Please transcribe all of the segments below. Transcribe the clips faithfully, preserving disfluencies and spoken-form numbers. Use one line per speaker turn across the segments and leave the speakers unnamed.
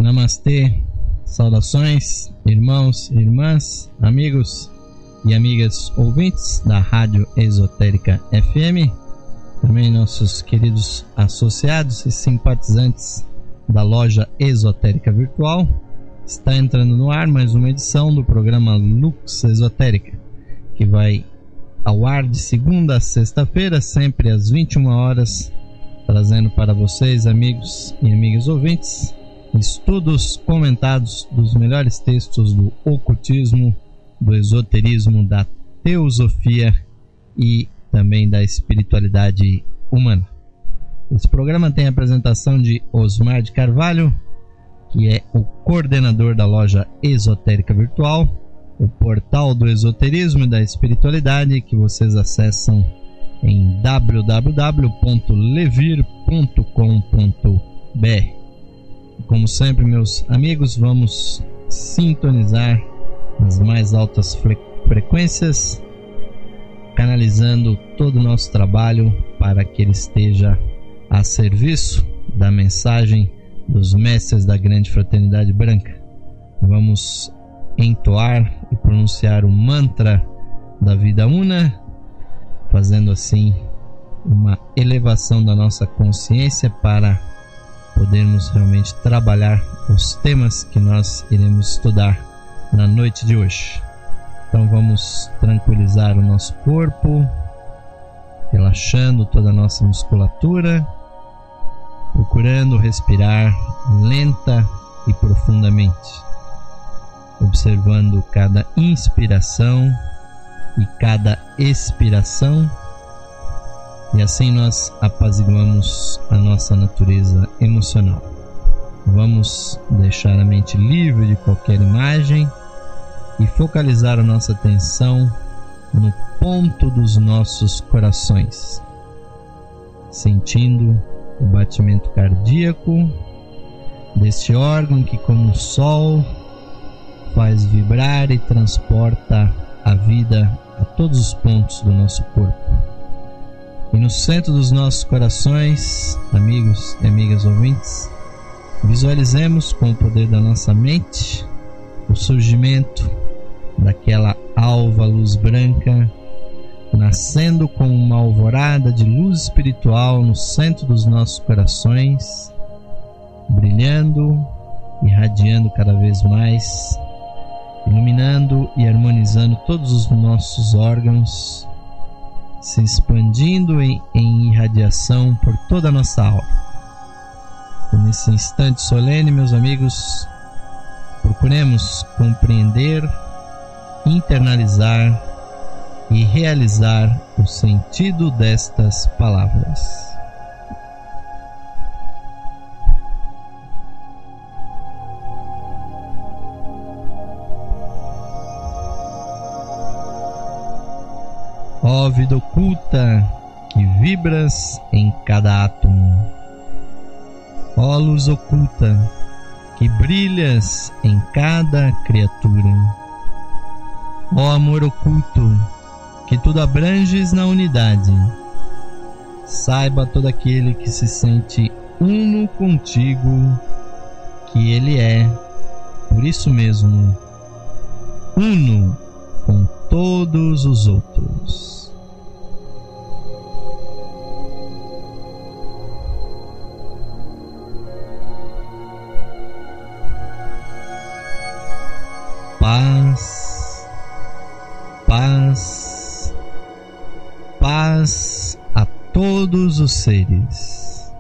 Namastê, saudações, irmãos, irmãs, amigos e amigas ouvintes da Rádio Esotérica F M, também nossos queridos associados e simpatizantes da loja Esotérica Virtual. Está entrando no ar mais uma edição do programa Lux Esotérica, que vai ao ar de segunda a sexta-feira, sempre às vinte e uma horas, trazendo para vocês, amigos e amigas ouvintes, estudos comentados dos melhores textos do ocultismo, do esoterismo, da teosofia e também da espiritualidade humana. Esse programa tem a apresentação de Osmar de Carvalho, que é o coordenador da loja Esotérica Virtual, o portal do esoterismo e da espiritualidade, que vocês acessam em w w w ponto levir ponto com ponto b r. Como sempre, meus amigos, vamos sintonizar nas mais altas fre- frequências, canalizando todo o nosso trabalho para que ele esteja a serviço da mensagem dos mestres da grande fraternidade branca. Vamos entoar e pronunciar o mantra da vida una, fazendo assim uma elevação da nossa consciência para podermos realmente trabalhar os temas que nós iremos estudar na noite de hoje. Então vamos tranquilizar o nosso corpo, relaxando toda a nossa musculatura, procurando respirar lenta e profundamente, observando cada inspiração e cada expiração, e assim nós apaziguamos a nossa natureza emocional. Vamos deixar a mente livre de qualquer imagem e focalizar a nossa atenção no ponto dos nossos corações, sentindo o batimento cardíaco deste órgão que, como um sol, faz vibrar e transporta a vida a todos os pontos do nosso corpo. E no centro dos nossos corações, amigos e amigas ouvintes, visualizemos com o poder da nossa mente o surgimento daquela alva luz branca, nascendo como uma alvorada de luz espiritual no centro dos nossos corações, brilhando, irradiando cada vez mais, iluminando e harmonizando todos os nossos órgãos, se expandindo em, em irradiação por toda a nossa aura. E nesse instante solene, meus amigos, procuremos compreender, internalizar e realizar o sentido destas palavras. Ó vida oculta que vibras em cada átomo, ó luz oculta que brilhas em cada criatura, ó amor oculto que tudo abranges na unidade, saiba todo aquele que se sente uno contigo que ele é, por isso mesmo, uno com todos os outros. Paz, paz, paz a todos os seres.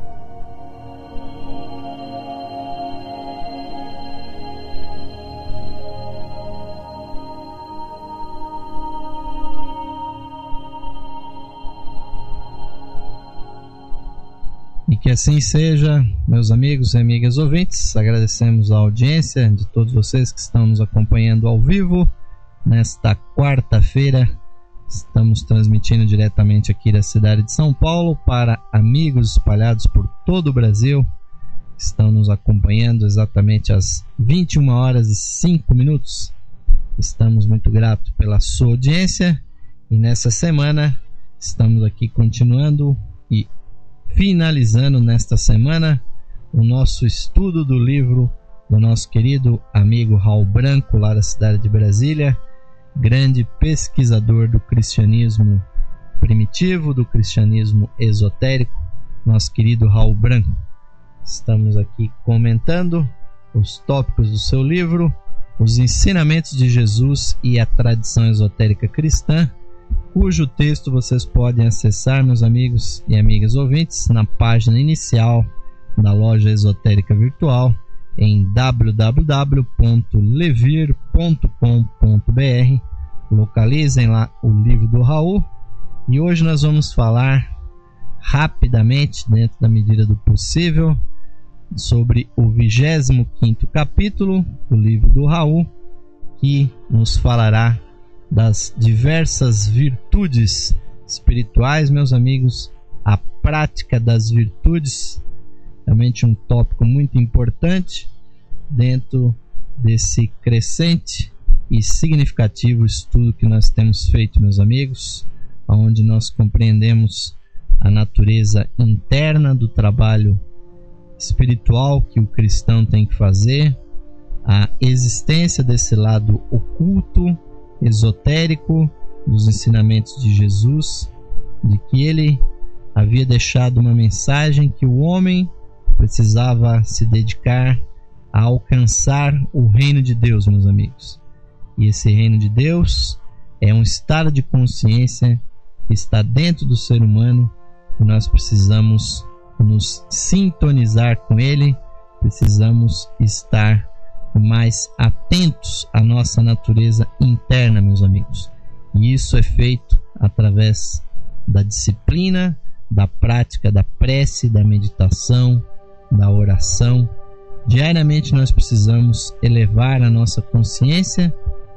E que assim seja, meus amigos e amigas ouvintes. Agradecemos a audiência de todos vocês que estão nos acompanhando ao vivo nesta quarta-feira. Estamos transmitindo diretamente aqui da cidade de São Paulo para amigos espalhados por todo o Brasil. Estão nos acompanhando exatamente às vinte e uma horas e cinco minutos. Estamos muito gratos pela sua audiência e nessa semana estamos aqui continuando e finalizando nesta semana o nosso estudo do livro do nosso querido amigo Raul Branco, lá da cidade de Brasília, grande pesquisador do cristianismo primitivo, do cristianismo esotérico, nosso querido Raul Branco. Estamos aqui comentando os tópicos do seu livro, Os Ensinamentos de Jesus e a Tradição Esotérica Cristã, cujo texto vocês podem acessar, meus amigos e amigas ouvintes, na página inicial da loja esotérica virtual em w w w ponto levir ponto com ponto b r. Localizem lá o livro do Raul. E hoje nós vamos falar rapidamente, dentro da medida do possível, sobre o vigésimo quinto capítulo do livro do Raul, que nos falará das diversas virtudes espirituais, meus amigos, a prática das virtudes, realmente um tópico muito importante dentro desse crescente e significativo estudo que nós temos feito, meus amigos, onde nós compreendemos a natureza interna do trabalho espiritual que o cristão tem que fazer, a existência desse lado oculto, esotérico, dos ensinamentos de Jesus, de que ele havia deixado uma mensagem que o homem precisava se dedicar a alcançar o reino de Deus, meus amigos. E esse reino de Deus é um estado de consciência que está dentro do ser humano, e nós precisamos nos sintonizar com ele, precisamos estar mais atentos à nossa natureza interna, meus amigos. E isso é feito através da disciplina, da prática da prece, da meditação, da oração. Diariamente nós precisamos elevar a nossa consciência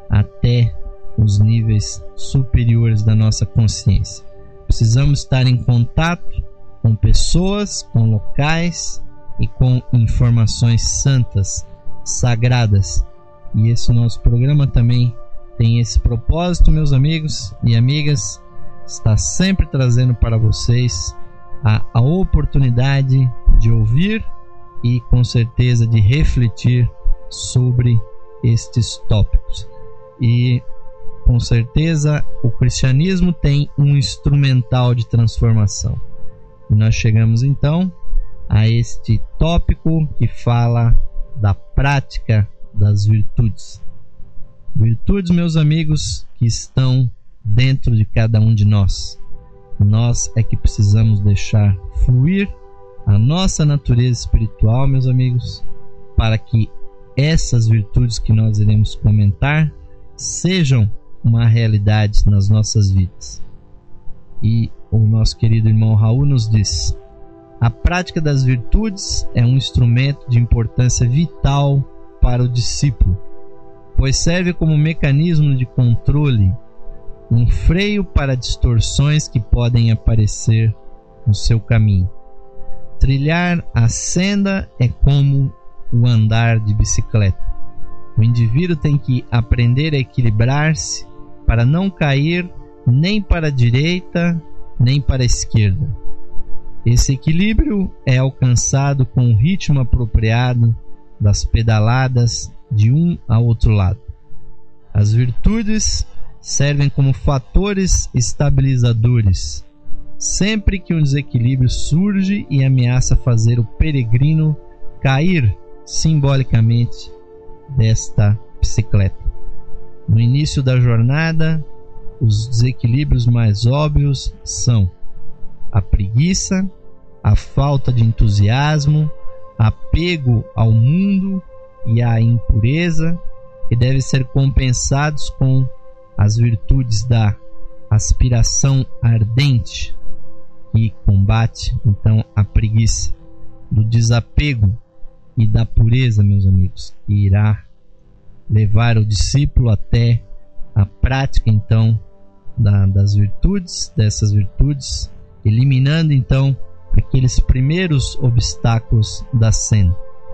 até os níveis superiores da nossa consciência. Precisamos estar em contato com pessoas, com locais e com informações santas, sagradas. E esse nosso programa também tem esse propósito, meus amigos e amigas, está sempre trazendo para vocês a, a oportunidade de ouvir e com certeza de refletir sobre estes tópicos. E com certeza o cristianismo tem um instrumental de transformação. E nós chegamos então a este tópico que fala da prática das virtudes. Virtudes, meus amigos, que estão dentro de cada um de nós. Nós é que precisamos deixar fluir a nossa natureza espiritual, meus amigos, para que essas virtudes que nós iremos comentar sejam uma realidade nas nossas vidas. E o nosso querido irmão Raul nos diz: a prática das virtudes é um instrumento de importância vital para o discípulo, pois serve como mecanismo de controle, um freio para distorções que podem aparecer no seu caminho. Trilhar a senda é como o andar de bicicleta. O indivíduo tem que aprender a equilibrar-se para não cair nem para a direita nem para a esquerda. Esse equilíbrio é alcançado com o ritmo apropriado das pedaladas de um a outro lado. As virtudes servem como fatores estabilizadores sempre que um desequilíbrio surge e ameaça fazer o peregrino cair simbolicamente desta bicicleta. No início da jornada, os desequilíbrios mais óbvios são a preguiça, a falta de entusiasmo, apego ao mundo e à impureza, que devem ser compensados com as virtudes da aspiração ardente, que combate então a preguiça, do desapego e da pureza, meus amigos, que irá levar o discípulo até a prática então da, das virtudes, dessas virtudes, eliminando então aqueles primeiros obstáculos da senda.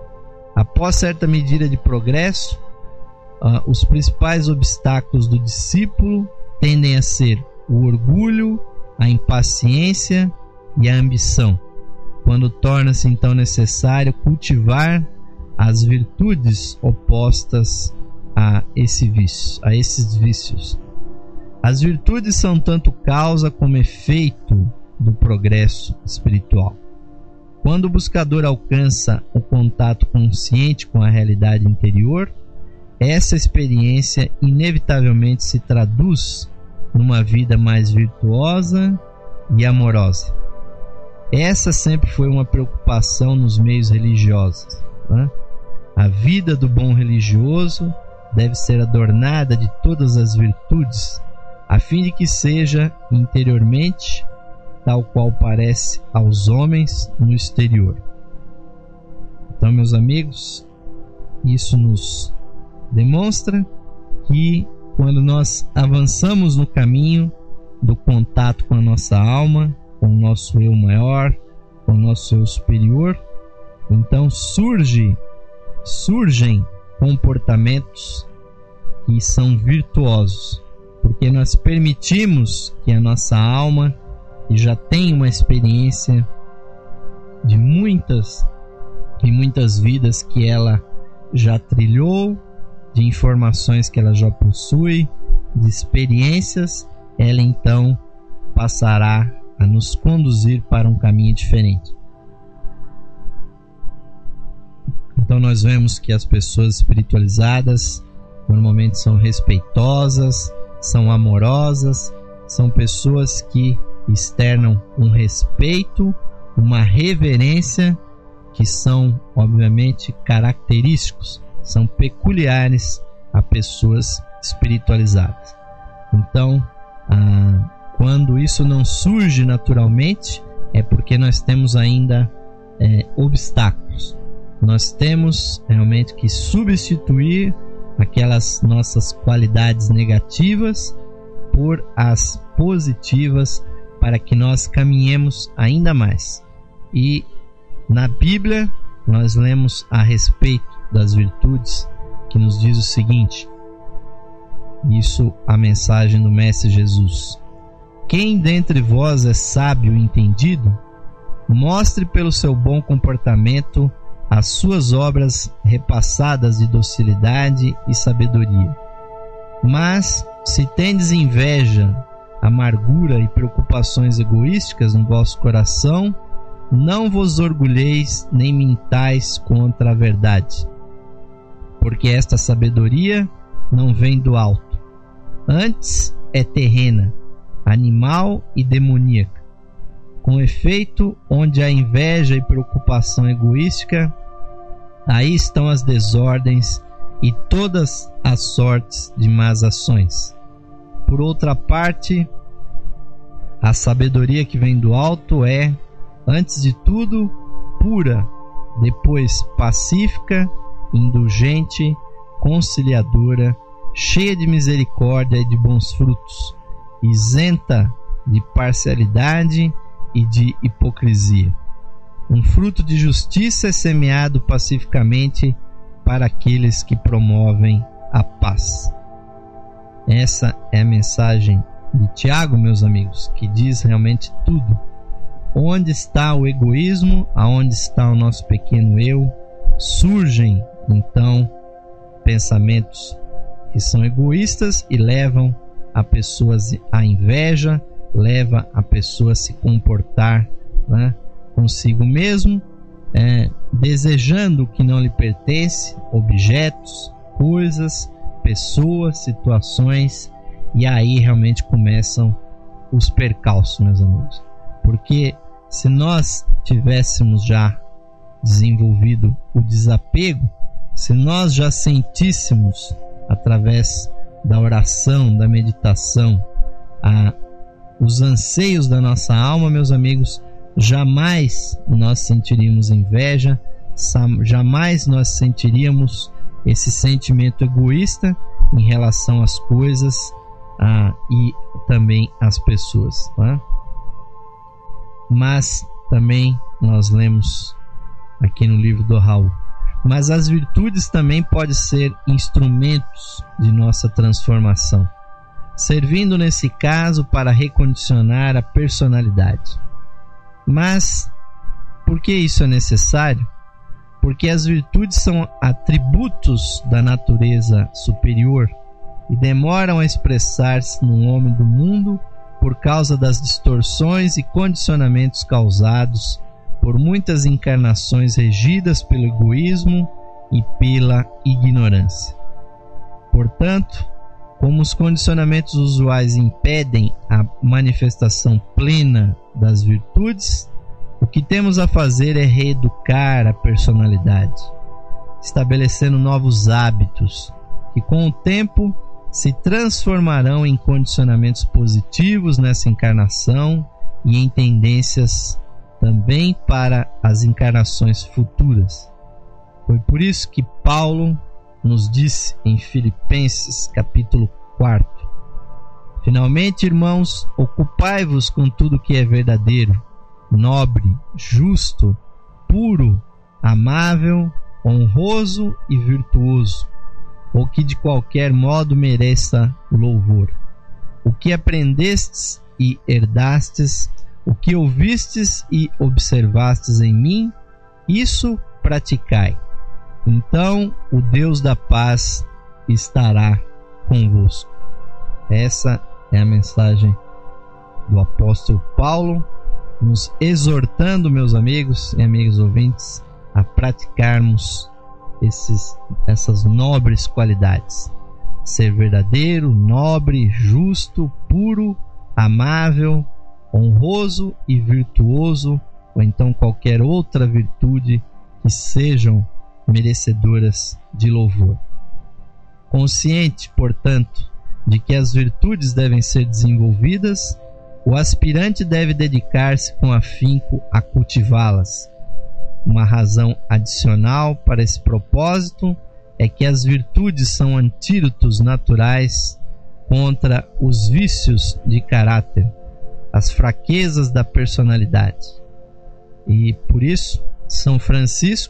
Após certa medida de progresso, uh, os principais obstáculos do discípulo tendem a ser o orgulho, a impaciência e a ambição, quando torna-se então necessário cultivar as virtudes opostas a esse vício, a esses vícios. As virtudes são tanto causa como efeito do progresso espiritual. Quando o buscador alcança o contato consciente com a realidade interior, essa experiência inevitavelmente se traduz numa vida mais virtuosa e amorosa. Essa sempre foi uma preocupação nos meios religiosos, né? A vida do bom religioso deve ser adornada de todas as virtudes, a fim de que seja interiormente tal qual parece aos homens no exterior. Então, meus amigos, isso nos demonstra que quando nós avançamos no caminho do contato com a nossa alma, com o nosso eu maior, com o nosso eu superior, então surge, surgem comportamentos que são virtuosos, porque nós permitimos que a nossa alma, que já tem uma experiência de muitas e muitas vidas que ela já trilhou, de informações que ela já possui, de experiências, ela então passará a nos conduzir para um caminho diferente. Então nós vemos que as pessoas espiritualizadas normalmente são respeitosas, são amorosas, são pessoas que externam um respeito, uma reverência, que são obviamente característicos, são peculiares a pessoas espiritualizadas. Então, ah, quando isso não surge naturalmente, é porque nós temos ainda é, obstáculos. Nós temos realmente que substituir aquelas nossas qualidades negativas por as positivas, para que nós caminhemos ainda mais. E na Bíblia nós lemos a respeito das virtudes, que nos diz o seguinte, isso a mensagem do Mestre Jesus: quem dentre vós é sábio e entendido, mostre pelo seu bom comportamento as suas obras repassadas de docilidade e sabedoria. Mas se tendes inveja, amargura e preocupações egoísticas no vosso coração, não vos orgulheis nem mintais contra a verdade, porque esta sabedoria não vem do alto, antes é terrena, animal e demoníaca. Com efeito, onde há inveja e preocupação egoística, aí estão as desordens e todas as sortes de más ações. Por outra parte, a sabedoria que vem do alto é, antes de tudo, pura, depois pacífica, indulgente, conciliadora, cheia de misericórdia e de bons frutos, isenta de parcialidade e de hipocrisia. Um fruto de justiça é semeado pacificamente para aqueles que promovem a paz. Essa é a mensagem de Tiago, meus amigos, que diz realmente tudo. Onde está o egoísmo, aonde está o nosso pequeno eu, surgem então pensamentos que são egoístas e levam a pessoas à inveja, leva a pessoa a se comportar, né, consigo mesmo, é, desejando o que não lhe pertence, objetos, coisas, pessoas, situações, e aí realmente começam os percalços, meus amigos. Porque se nós tivéssemos já desenvolvido o desapego, se nós já sentíssemos através da oração, da meditação, a, os anseios da nossa alma, meus amigos, jamais nós sentiríamos inveja, jamais nós sentiríamos esse sentimento egoísta em relação às coisas ah, e também às pessoas, tá? Mas também nós lemos aqui no livro do Raul, mas as virtudes também podem ser instrumentos de nossa transformação, servindo nesse caso para recondicionar a personalidade. Mas por que isso é necessário? porque as virtudes são atributos da natureza superior e demoram a expressar-se no homem do mundo por causa das distorções e condicionamentos causados por muitas encarnações regidas pelo egoísmo e pela ignorância. Portanto, como os condicionamentos usuais impedem a manifestação plena das virtudes, o que temos a fazer é reeducar a personalidade, estabelecendo novos hábitos que com o tempo se transformarão em condicionamentos positivos nessa encarnação e em tendências também para as encarnações futuras. Foi por isso que Paulo nos disse em Filipenses capítulo quatro: finalmente, irmãos, ocupai-vos com tudo que é verdadeiro, nobre, justo, puro, amável, honroso e virtuoso, ou que de qualquer modo mereça louvor. O que aprendestes e herdastes, o que ouvistes e observastes em mim, isso praticai. Então o Deus da paz estará convosco. Essa é a mensagem do apóstolo Paulo, nos exortando, meus amigos e amigas ouvintes, a praticarmos esses, essas nobres qualidades: ser verdadeiro, nobre, justo, puro, amável, honroso e virtuoso, ou então qualquer outra virtude que sejam merecedoras de louvor. Consciente, portanto, de que as virtudes devem ser desenvolvidas, o aspirante deve dedicar-se com afinco a cultivá-las. Uma razão adicional para esse propósito é que as virtudes são antídotos naturais contra os vícios de caráter, as fraquezas da personalidade. E por isso, São Francisco,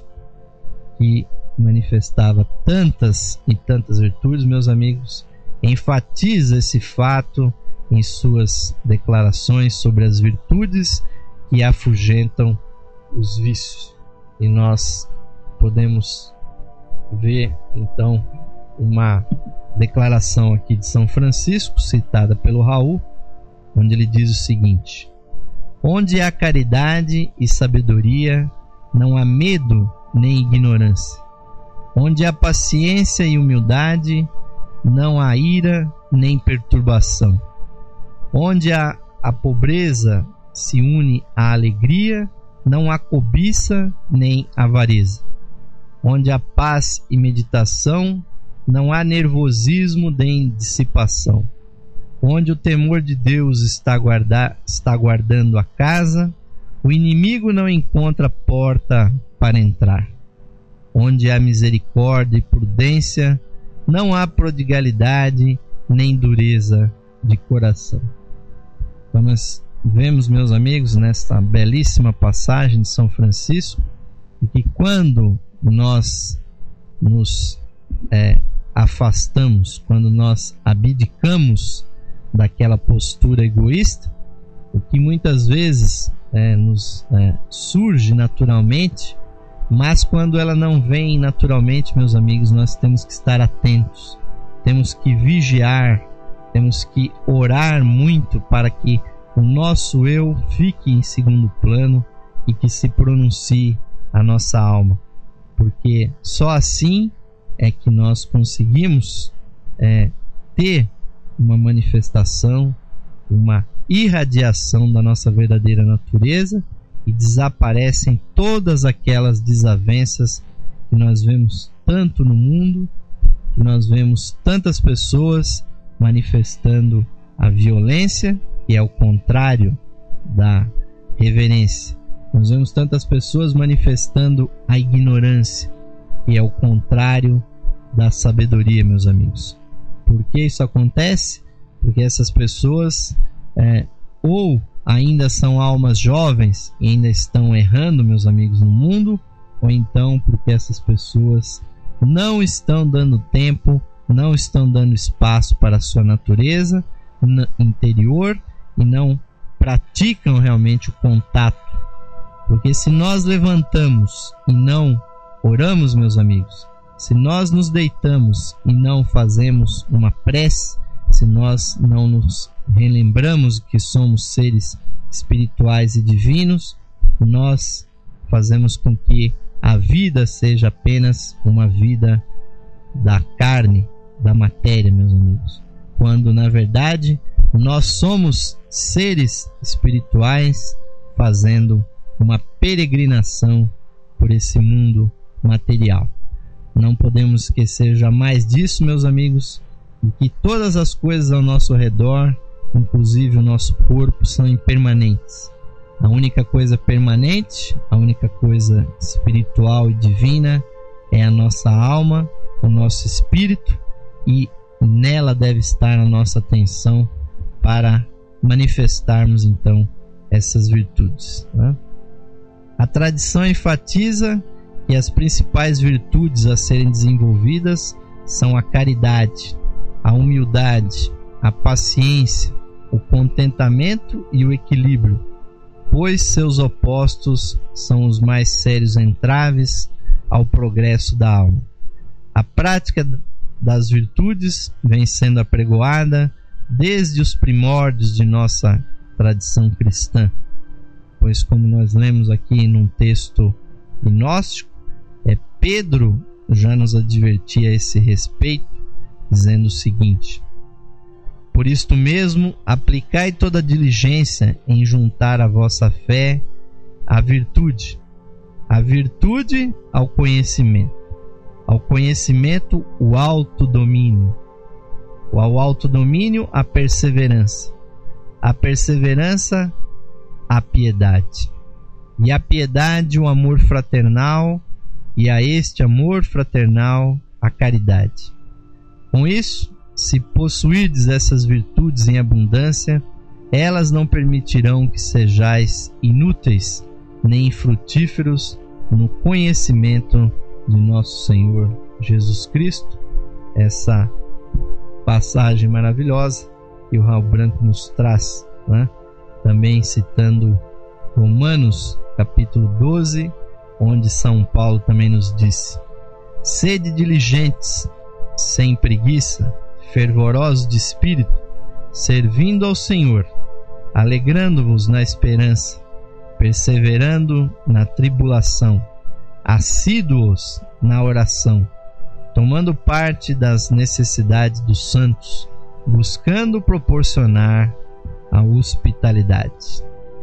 que manifestava tantas e tantas virtudes, meus amigos, enfatiza esse fato em suas declarações sobre as virtudes que afugentam os vícios. E nós podemos ver então uma declaração aqui de São Francisco, citada pelo Raul, onde ele diz o seguinte: onde há caridade e sabedoria, não há medo nem ignorância. Onde há paciência e humildade, não há ira nem perturbação. Onde há a pobreza se une à alegria, não há cobiça nem avareza. Onde há paz e meditação, não há nervosismo nem dissipação. Onde o temor de Deus está, guarda, está guardando a casa, o inimigo não encontra porta para entrar. Onde há misericórdia e prudência, não há prodigalidade nem dureza de coração. Então nós vemos, meus amigos, nesta belíssima passagem de São Francisco, que quando nós nos é, afastamos, quando nós abdicamos daquela postura egoísta, o que muitas vezes é, nos é, surge naturalmente, mas quando ela não vem naturalmente, meus amigos, nós temos que estar atentos, temos que vigiar, temos que orar muito para que o nosso eu fique em segundo plano e que se pronuncie a nossa alma, porque só assim é que nós conseguimos é, ter uma manifestação, uma irradiação da nossa verdadeira natureza, e desaparecem todas aquelas desavenças que nós vemos tanto no mundo, que nós vemos tantas pessoas manifestando a violência, que é o contrário da reverência. Nós vemos tantas pessoas manifestando a ignorância, que é o contrário da sabedoria, meus amigos. Por que isso acontece? Porque essas pessoas é, ou ainda são almas jovens e ainda estão errando, meus amigos, no mundo, ou então porque essas pessoas não estão dando tempo, não estão dando espaço para a sua natureza interior e não praticam realmente o contato. Porque se nós levantamos e não oramos, meus amigos, se nós nos deitamos e não fazemos uma prece, se nós não nos relembramos que somos seres espirituais e divinos, nós fazemos com que a vida seja apenas uma vida da carne, da matéria, meus amigos. Quando, na verdade, nós somos seres espirituais fazendo uma peregrinação por esse mundo material. Não podemos esquecer jamais disso, meus amigos, e que todas as coisas ao nosso redor, inclusive o nosso corpo, são impermanentes. A única coisa permanente, a única coisa espiritual e divina é a nossa alma, o nosso espírito, e nela deve estar a nossa atenção para manifestarmos então essas virtudes, né? A tradição enfatiza que as principais virtudes a serem desenvolvidas são a caridade, a humildade, a paciência, o contentamento e o equilíbrio, pois seus opostos são os mais sérios entraves ao progresso da alma. A prática das virtudes vem sendo apregoada desde os primórdios de nossa tradição cristã, pois, como nós lemos aqui num texto gnóstico, é Pedro já nos advertia a esse respeito, dizendo o seguinte: por isto mesmo, aplicai toda a diligência em juntar a vossa fé à virtude, a virtude ao conhecimento, ao conhecimento o autodomínio, ao autodomínio a perseverança, a perseverança a piedade, e a piedade o amor fraternal, e a este amor fraternal a caridade. Com isso, se possuirdes essas virtudes em abundância, elas não permitirão que sejais inúteis nem infrutíferos no conhecimento de nosso Senhor Jesus Cristo. Essa passagem maravilhosa que o Raul Branco nos traz, né? Também citando Romanos capítulo doze, onde São Paulo também nos disse: sede diligentes, sem preguiça, fervorosos de espírito, servindo ao Senhor, alegrando-vos na esperança, perseverando na tribulação, assíduos na oração, tomando parte das necessidades dos santos, buscando proporcionar a hospitalidade.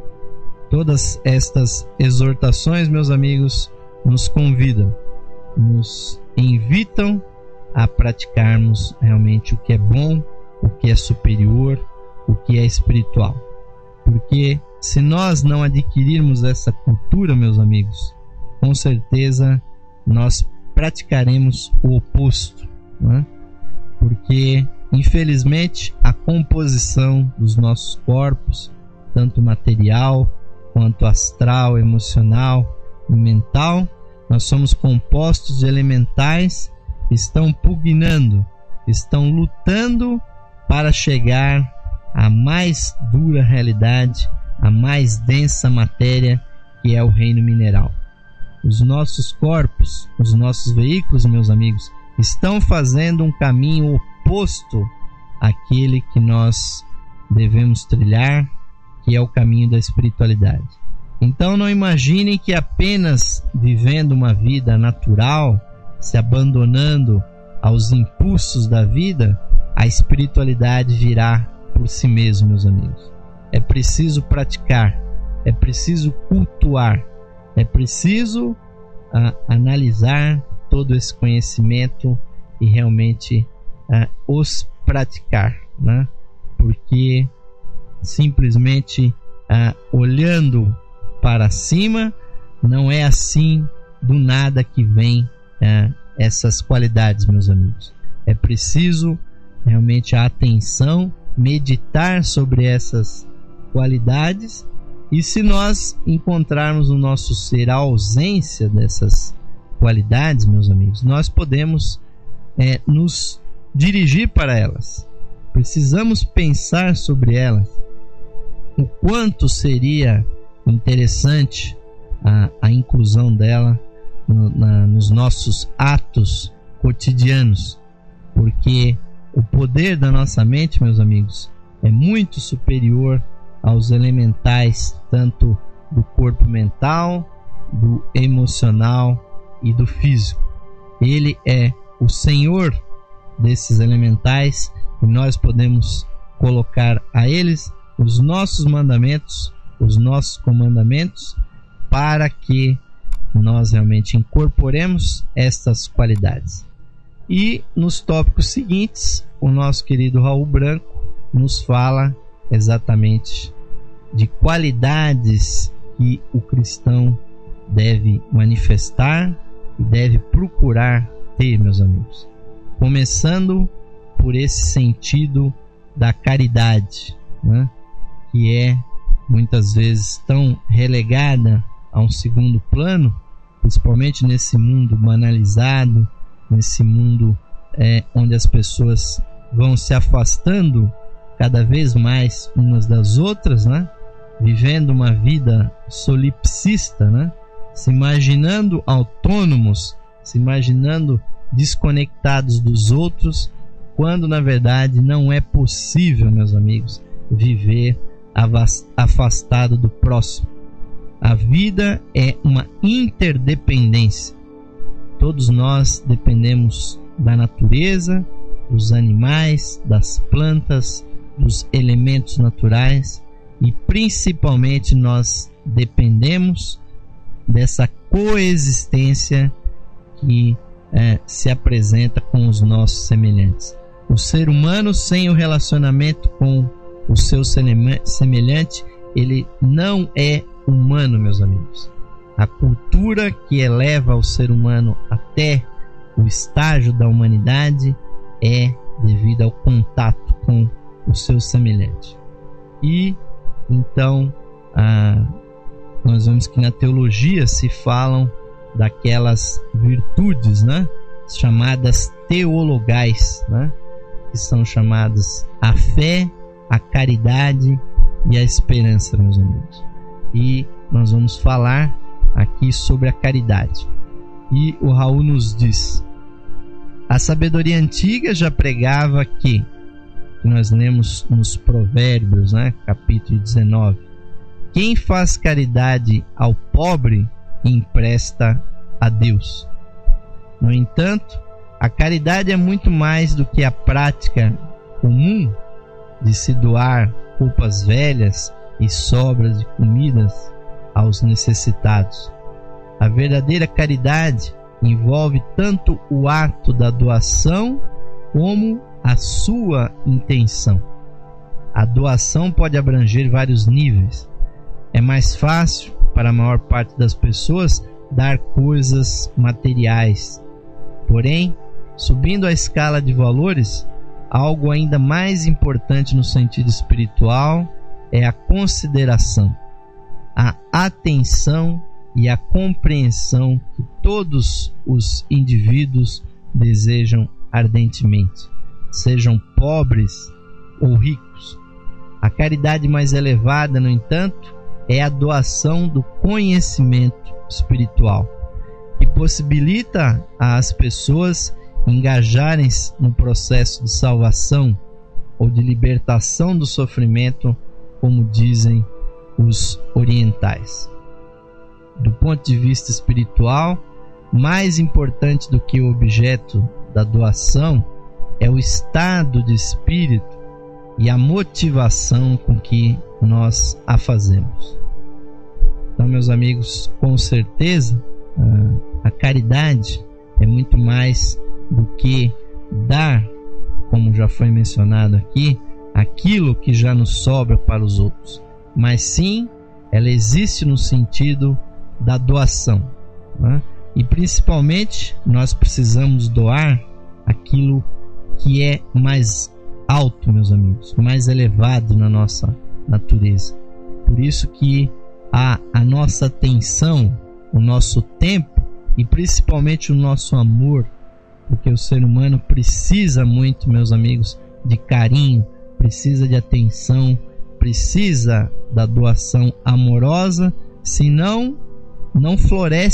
Todas estas exortações, meus amigos, nos convidam, nos invitam a praticarmos realmente o que é bom, o que é superior, o que é espiritual. Porque se nós não adquirirmos essa cultura, meus amigos, com certeza nós praticaremos o oposto, né? Porque, infelizmente, a composição dos nossos corpos, tanto material quanto astral, emocional e mental, nós somos compostos de elementais que estão pugnando, estão lutando para chegar à mais dura realidade, à mais densa matéria, que é o reino mineral. Os nossos corpos, os nossos veículos, meus amigos, estão fazendo um caminho oposto àquele que nós devemos trilhar, que é o caminho da espiritualidade. Então não imaginem que apenas vivendo uma vida natural, se abandonando aos impulsos da vida, a espiritualidade virá por si mesmo, meus amigos. É preciso praticar, é preciso cultuar, é preciso uh, analisar todo esse conhecimento e realmente uh, os praticar, né? Porque simplesmente uh, olhando para cima, não é assim do nada que vem uh, essas qualidades, meus amigos. É preciso realmente a atenção, meditar sobre essas qualidades, e se nós encontrarmos no nosso ser a ausência dessas qualidades, meus amigos, nós podemos é, nos dirigir para elas. Precisamos pensar sobre elas. O quanto seria interessante a, a inclusão dela no, na, nos nossos atos cotidianos, porque o poder da nossa mente, meus amigos, é muito superior aos elementais, tanto do corpo mental, do emocional e do físico. Ele é o Senhor desses elementais e nós podemos colocar a eles os nossos mandamentos, os nossos comandamentos, para que nós realmente incorporemos estas qualidades. E nos tópicos seguintes, o nosso querido Raul Branco nos fala exatamente de qualidades que o cristão deve manifestar e deve procurar ter, meus amigos. Começando por esse sentido da caridade, né? Que é muitas vezes tão relegada a um segundo plano, principalmente nesse mundo banalizado, nesse mundo é, onde as pessoas vão se afastando cada vez mais umas das outras, né? Vivendo uma vida solipsista, né? Se imaginando autônomos, se imaginando desconectados dos outros, quando na verdade não é possível, meus amigos, viver afastado do próximo. A vida é uma interdependência. Todos nós dependemos da natureza, dos animais, das plantas, dos elementos naturais e principalmente nós dependemos dessa coexistência que é, se apresenta com os nossos semelhantes. O ser humano sem o relacionamento com o seu semelhante, ele não é humano, meus amigos. A cultura que eleva o ser humano até o estágio da humanidade é devido ao contato com o seu semelhante. E então ah, nós vemos que na teologia se falam daquelas virtudes, né, chamadas teologais, né, que são chamadas a fé, a caridade e a esperança, meus amigos. E nós vamos falar aqui sobre a caridade. E o Raul nos diz: a sabedoria antiga já pregava que, que nós lemos nos Provérbios, né, capítulo dezenove, quem faz caridade ao pobre empresta a Deus. No entanto, a caridade é muito mais do que a prática comum de se doar roupas velhas e sobras de comidas aos necessitados. A verdadeira caridade envolve tanto o ato da doação como a sua intenção. A doação pode abranger vários níveis. É mais fácil para a maior parte das pessoas dar coisas materiais. Porém, subindo a escala de valores, algo ainda mais importante no sentido espiritual é a consideração, a atenção e a compreensão que todos os indivíduos desejam ardentemente, sejam pobres ou ricos. A caridade mais elevada, no entanto, é a doação do conhecimento espiritual, que possibilita às pessoas engajarem-se no processo de salvação ou de libertação do sofrimento, como dizem os orientais. Do ponto de vista espiritual, mais importante do que o objeto da doação é o estado de espírito e a motivação com que nós a fazemos. Então, meus amigos, com certeza a caridade é muito mais do que dar, como já foi mencionado aqui, aquilo que já nos sobra para os outros, mas sim ela existe no sentido da doação, né? E principalmente nós precisamos doar aquilo que é mais alto, meus amigos, mais elevado na nossa natureza. Por isso que a, a nossa atenção, o nosso tempo e principalmente o nosso amor, porque o ser humano precisa muito, meus amigos, de carinho, precisa de atenção, precisa da doação amorosa, senão não floresce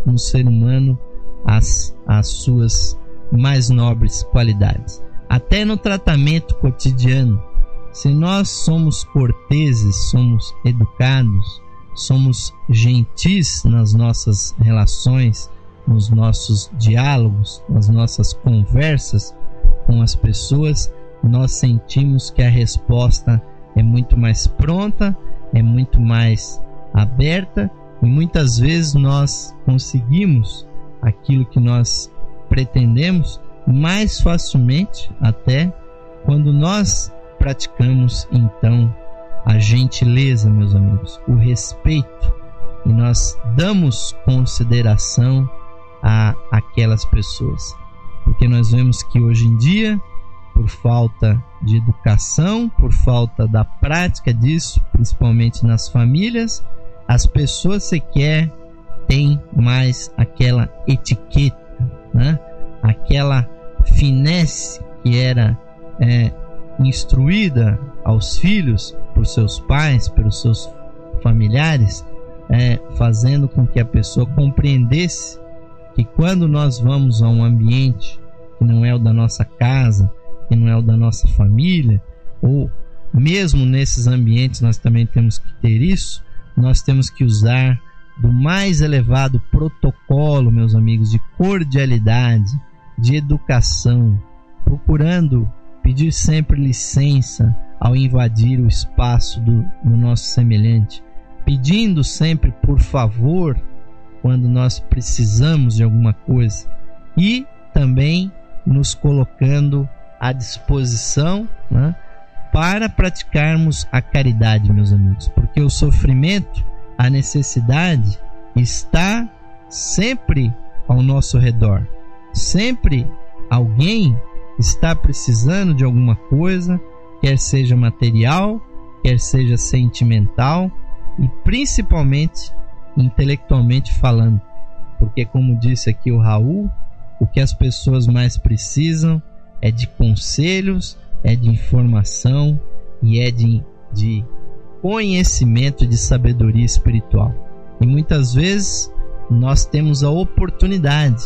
no ser humano as, as suas mais nobres qualidades. Até no tratamento cotidiano, se nós somos corteses, somos educados, somos gentis nas nossas relações, nos nossos diálogos, nas nossas conversas com as pessoas, nós sentimos que a resposta é muito mais pronta, é muito mais aberta, e muitas vezes nós conseguimos aquilo que nós pretendemos mais facilmente, até quando nós praticamos então a gentileza, meus amigos, o respeito, e nós damos consideração a aquelas pessoas, porque nós vemos que hoje em dia, por falta de educação, por falta da prática disso, principalmente nas famílias, as pessoas sequer têm mais aquela etiqueta, né? Aquela finesse que era é, instruída aos filhos por seus pais, pelos seus familiares, é, fazendo com que a pessoa compreendesse que quando nós vamos a um ambiente que não é o da nossa casa, que não é o da nossa família, ou mesmo nesses ambientes nós também temos que ter isso, nós temos que usar do mais elevado protocolo, meus amigos, de cordialidade, de educação, procurando pedir sempre licença ao invadir o espaço do, do nosso semelhante, pedindo sempre por favor quando nós precisamos de alguma coisa, e também nos colocando à disposição, né, para praticarmos a caridade, meus amigos, porque o sofrimento, a necessidade está sempre ao nosso redor, sempre alguém está precisando de alguma coisa, quer seja material, quer seja sentimental e principalmente intelectualmente falando, porque como disse aqui o Raul, o que as pessoas mais precisam é de conselhos, é de informação e é de, de conhecimento, de sabedoria espiritual. E muitas vezes nós temos a oportunidade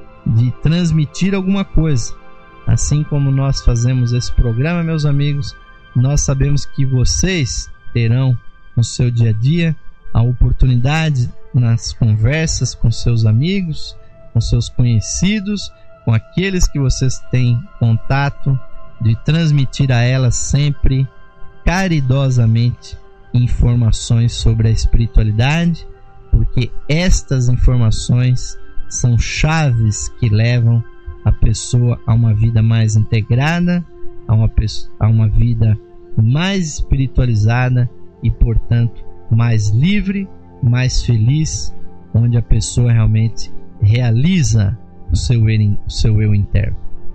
de transmitir alguma coisa. Assim como nós fazemos esse programa, meus amigos, nós sabemos que vocês terão no seu dia a dia a oportunidade nas conversas com seus amigos, com seus conhecidos, com aqueles que vocês têm contato, de transmitir a elas sempre caridosamente informações sobre a espiritualidade, porque estas informações são chaves que levam a pessoa a uma vida mais integrada, a uma, a uma vida mais espiritualizada e, portanto, mais livre, mais feliz, onde a pessoa realmente realiza o seu eu, o seu eu interno.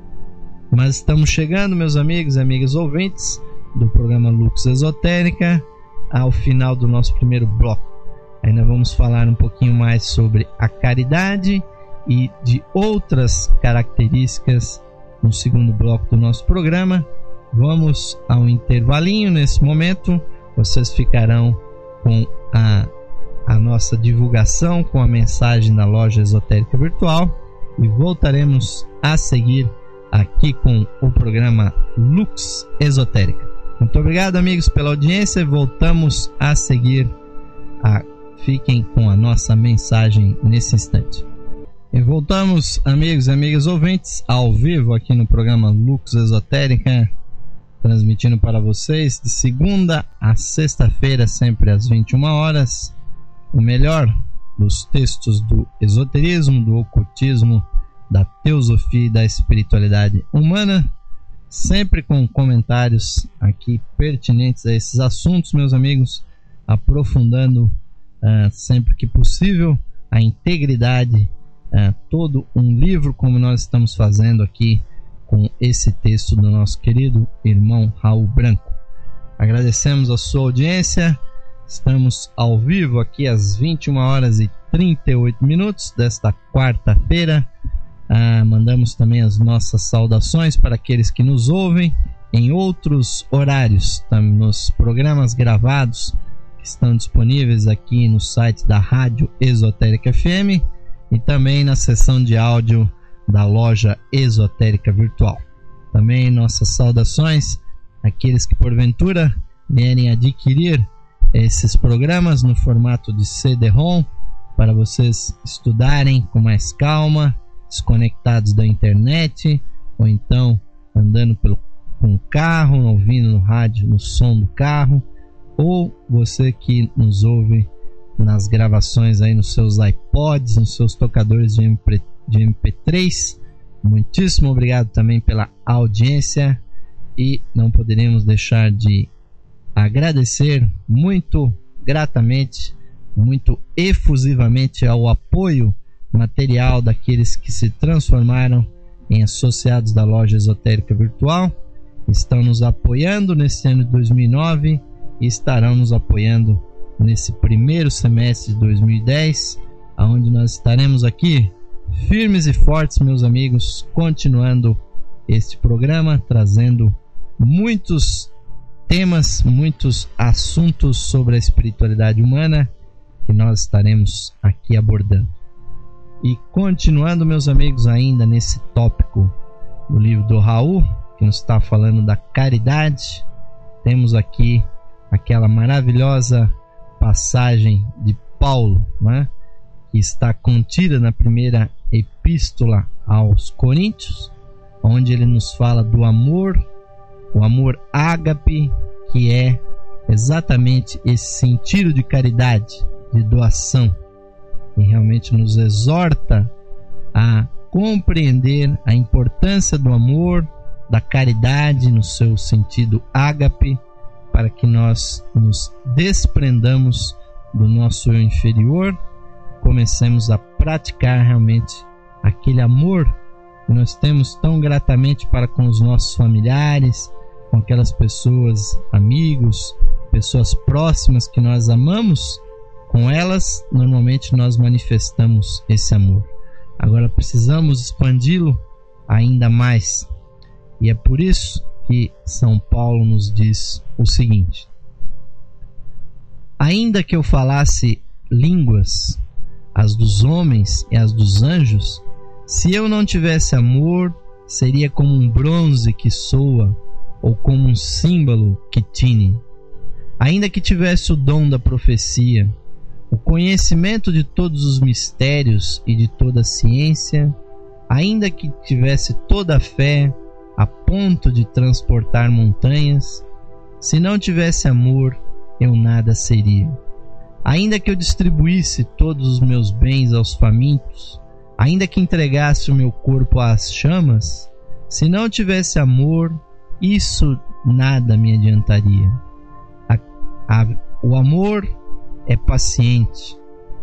Mas estamos chegando, meus amigos e amigas ouvintes do programa Lux Esotérica, ao final do nosso primeiro bloco. Ainda vamos falar um pouquinho mais sobre a caridade e de outras características no segundo bloco do nosso programa. Vamos ao intervalinho nesse momento. Vocês ficarão com a, a nossa divulgação, com a mensagem da loja esotérica virtual, e voltaremos a seguir aqui com o programa Lux Esotérica. Muito obrigado, amigos, pela audiência. Voltamos a seguir. A... Fiquem com a nossa mensagem nesse instante. E voltamos, amigos e amigas ouvintes, ao vivo aqui no programa Lux Esotérica, transmitindo para vocês de segunda a sexta-feira, sempre às vinte e uma horas, o melhor dos textos do esoterismo, do ocultismo, da teosofia e da espiritualidade humana, sempre com comentários aqui pertinentes a esses assuntos, meus amigos, aprofundando uh, sempre que possível a integridade, uh, todo um livro, como nós estamos fazendo aqui com esse texto do nosso querido irmão Raul Branco. Agradecemos a sua audiência. Estamos ao vivo aqui às vinte e uma horas e trinta e oito minutos desta quarta-feira. Ah, mandamos também as nossas saudações para aqueles que nos ouvem em outros horários, nos programas gravados que estão disponíveis aqui no site da Rádio Esotérica F M e também na seção de áudio da loja Esotérica Virtual. Também nossas saudações àqueles que porventura vierem adquirir esses programas no formato de C D-ROM para vocês estudarem com mais calma, desconectados da internet, ou então andando pelo, com o carro, ouvindo no rádio, no som do carro, ou você que nos ouve nas gravações aí nos seus iPods, nos seus tocadores de M P três. Muitíssimo obrigado também pela audiência, e não poderíamos deixar de agradecer muito gratamente, muito efusivamente ao apoio material daqueles que se transformaram em associados da loja Esotérica Virtual, estão nos apoiando nesse ano de dois mil e nove e estarão nos apoiando nesse primeiro semestre de dois mil e dez, onde nós estaremos aqui firmes e fortes, meus amigos, continuando este programa, trazendo muitos temas, muitos assuntos sobre a espiritualidade humana que nós estaremos aqui abordando. E continuando, meus amigos, ainda nesse tópico do livro do Raul, que nos está falando da caridade, temos aqui aquela maravilhosa passagem de Paulo, né, que está contida na primeira epístola aos Coríntios, onde ele nos fala do amor, o amor ágape, que é exatamente esse sentido de caridade, de doação, e realmente nos exorta a compreender a importância do amor, da caridade no seu sentido ágape, para que nós nos desprendamos do nosso eu inferior, comecemos a praticar realmente aquele amor que nós temos tão gratamente para com os nossos familiares, com aquelas pessoas, amigos, pessoas próximas que nós amamos. Com elas, normalmente nós manifestamos esse amor. Agora precisamos expandi-lo ainda mais. E é por isso que São Paulo nos diz o seguinte: ainda que eu falasse línguas, as dos homens e as dos anjos, se eu não tivesse amor, seria como um bronze que soa, ou como um símbolo que tine. Ainda que tivesse o dom da profecia, o conhecimento de todos os mistérios e de toda a ciência, ainda que tivesse toda a fé a ponto de transportar montanhas, se não tivesse amor, eu nada seria. Ainda que eu distribuísse todos os meus bens aos famintos, ainda que entregasse o meu corpo às chamas, se não tivesse amor, isso nada me adiantaria. A, a, o amor é paciente,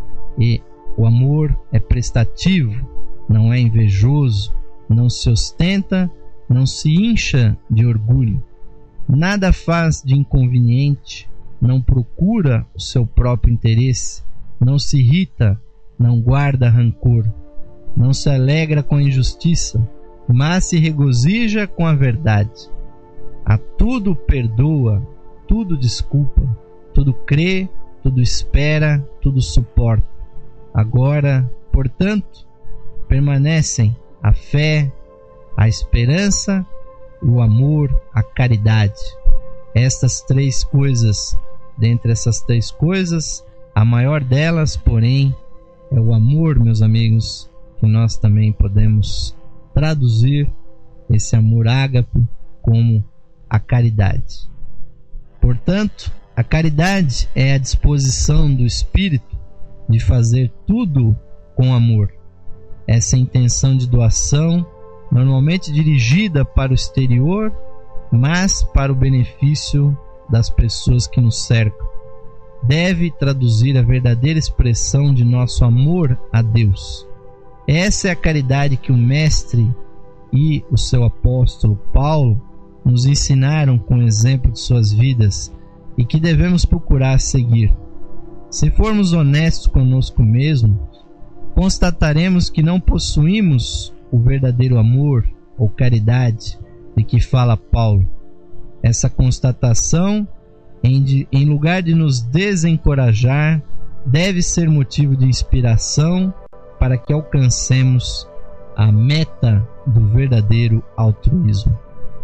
e o amor é prestativo, não é invejoso, não se ostenta, não se incha de orgulho, nada faz de inconveniente, não procura o seu próprio interesse, não se irrita, não guarda rancor, não se alegra com a injustiça, mas se regozija com a verdade. A tudo perdoa, tudo desculpa, tudo crê, tudo espera, tudo suporta. Agora, portanto, permanecem a fé, a esperança, o amor, a caridade. Estas três coisas, dentre essas três coisas, a maior delas, porém, é o amor, meus amigos, que nós também podemos traduzir esse amor ágape como a caridade. Portanto, a caridade é a disposição do espírito de fazer tudo com amor. Essa intenção de doação, normalmente dirigida para o exterior, mas para o benefício das pessoas que nos cercam, deve traduzir a verdadeira expressão de nosso amor a Deus. Essa é a caridade que o Mestre e o seu apóstolo Paulo nos ensinaram com o exemplo de suas vidas e que devemos procurar seguir. Se formos honestos conosco mesmos, constataremos que não possuímos o verdadeiro amor ou caridade de que fala Paulo. Essa constatação, em, de, em lugar de nos desencorajar, deve ser motivo de inspiração para que alcancemos a meta do verdadeiro altruísmo.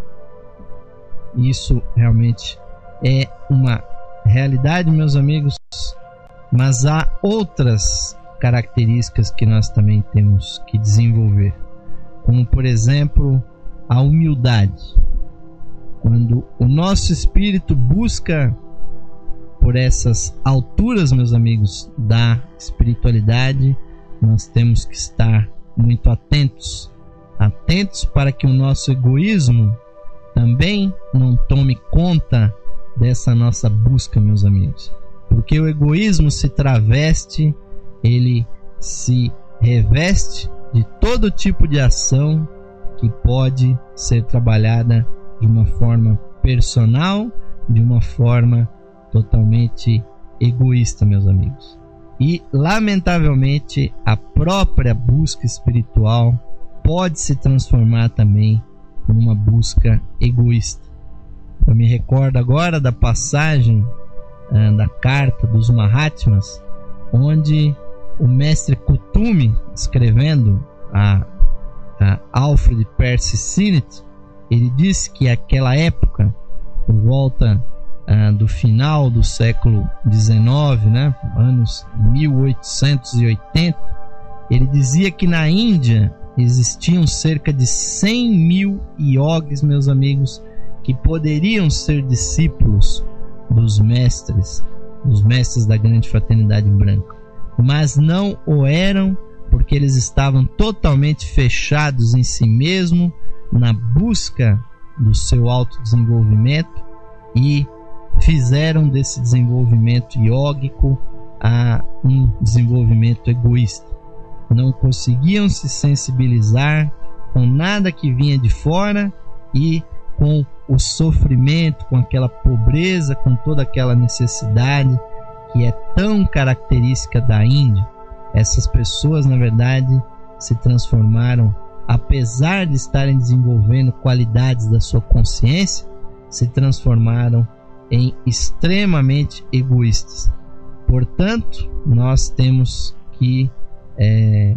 Isso realmente é uma realidade, meus amigos, mas há outras características que nós também temos que desenvolver, como por exemplo a humildade. Quando o nosso espírito busca por essas alturas, meus amigos, da espiritualidade, nós temos que estar muito atentos, atentos para que o nosso egoísmo também não tome conta dessa nossa busca, meus amigos. Porque o egoísmo se traveste, ele se reveste de todo tipo de ação que pode ser trabalhada de uma forma personal, de uma forma totalmente egoísta, meus amigos. E, lamentavelmente, a própria busca espiritual pode se transformar também numa busca egoísta. Eu me recordo agora da passagem ah, da carta dos Mahatmas, onde o mestre Kuthumi, escrevendo a, a Alfred Percy Sinnett, ele disse que aquela época, por volta ah, do final do século dezenove, né, anos mil oitocentos e oitenta, ele dizia que na Índia existiam cerca de cem mil yogis, meus amigos, que poderiam ser discípulos dos mestres, dos mestres da grande fraternidade branca, mas não o eram porque eles estavam totalmente fechados em si mesmos, na busca do seu autodesenvolvimento, e fizeram desse desenvolvimento iógico a um desenvolvimento egoísta. Não conseguiam se sensibilizar com nada que vinha de fora e com o sofrimento, com aquela pobreza, com toda aquela necessidade que é tão característica da Índia. Essas pessoas, na verdade, se transformaram, apesar de estarem desenvolvendo qualidades da sua consciência, se transformaram em extremamente egoístas. Portanto, nós temos que é,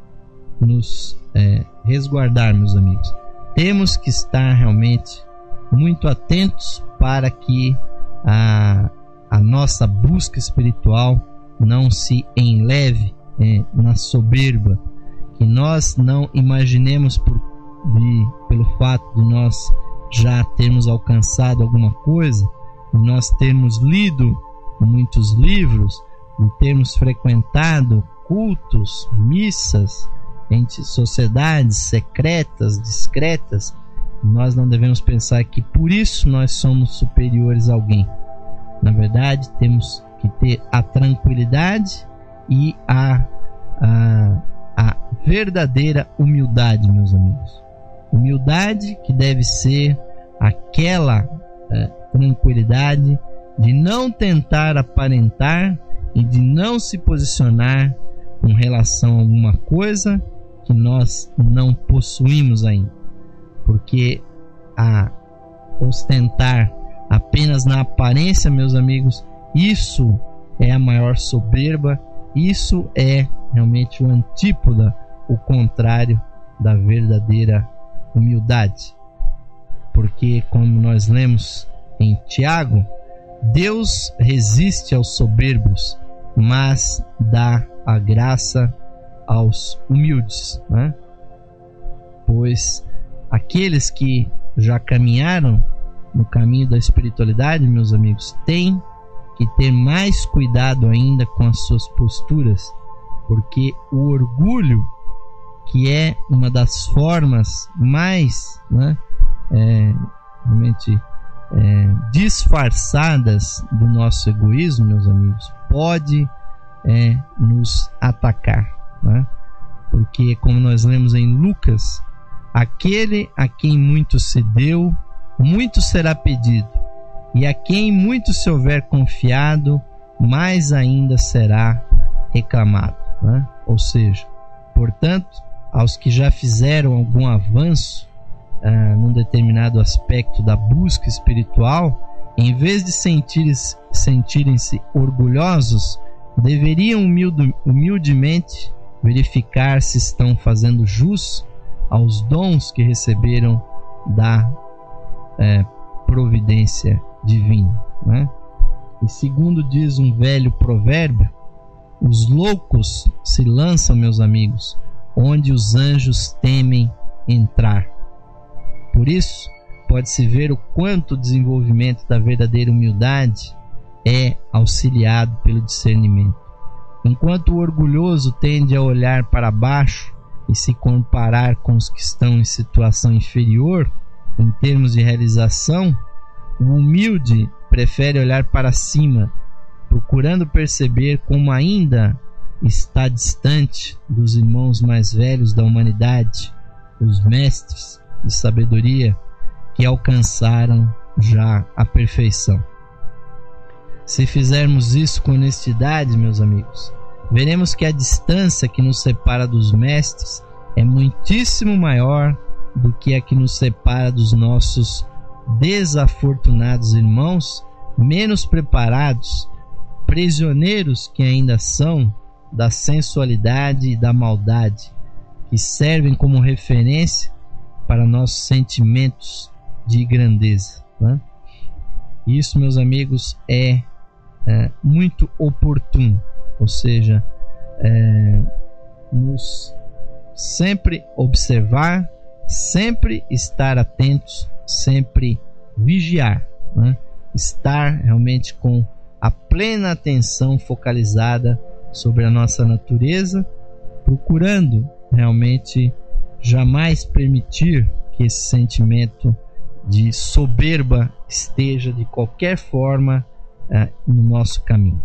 nos é, resguardar, meus amigos. Temos que estar realmente muito atentos para que a, a nossa busca espiritual não se enleve é, na soberba, que nós não imaginemos por, de, pelo fato de nós já termos alcançado alguma coisa, de nós termos lido muitos livros, de termos frequentado cultos, missas, entre sociedades secretas, discretas, nós não devemos pensar que por isso nós somos superiores a alguém. Na verdade, temos que ter a tranquilidade e a, a, a verdadeira humildade, meus amigos. Humildade que deve ser aquela é, tranquilidade de não tentar aparentar e de não se posicionar com relação a alguma coisa que nós não possuímos ainda, porque a ostentar apenas na aparência, meus amigos, isso é a maior soberba, isso é realmente o antípoda, o contrário da verdadeira humildade. Porque, como nós lemos em Tiago, Deus resiste aos soberbos, mas dá a graça aos humildes, né? Pois aqueles que já caminharam no caminho da espiritualidade, meus amigos, têm que ter mais cuidado ainda com as suas posturas, porque o orgulho, que é uma das formas mais, né, é, realmente é, disfarçadas do nosso egoísmo, meus amigos, pode é, nos atacar, né? Porque, como nós lemos em Lucas, aquele a quem muito se deu, muito será pedido, e a quem muito se houver confiado, mais ainda será reclamado, né? Ou seja, portanto, aos que já fizeram algum avanço ah, num determinado aspecto da busca espiritual, em vez de sentir, sentirem-se orgulhosos, deveriam humilde, humildemente verificar se estão fazendo jus aos dons que receberam da é, providência divina, né? E segundo diz um velho provérbio, os loucos se lançam, meus amigos, onde os anjos temem entrar. Por isso, pode-se ver o quanto o desenvolvimento da verdadeira humildade é auxiliado pelo discernimento. Enquanto o orgulhoso tende a olhar para baixo e se comparar com os que estão em situação inferior em termos de realização, o humilde prefere olhar para cima, procurando perceber como ainda está distante dos irmãos mais velhos da humanidade, os mestres de sabedoria que alcançaram já a perfeição. Se fizermos isso com honestidade, meus amigos, veremos que a distância que nos separa dos mestres é muitíssimo maior do que a que nos separa dos nossos desafortunados irmãos, menos preparados, prisioneiros que ainda são da sensualidade e da maldade, que servem como referência para nossos sentimentos de grandeza, né? Isso, meus amigos, é, é muito oportuno, ou seja, é, nos sempre observar, sempre estar atentos, sempre vigiar, né? Estar realmente com a plena atenção focalizada sobre a nossa natureza, procurando realmente jamais permitir que esse sentimento de soberba esteja de qualquer forma eh, no nosso caminho.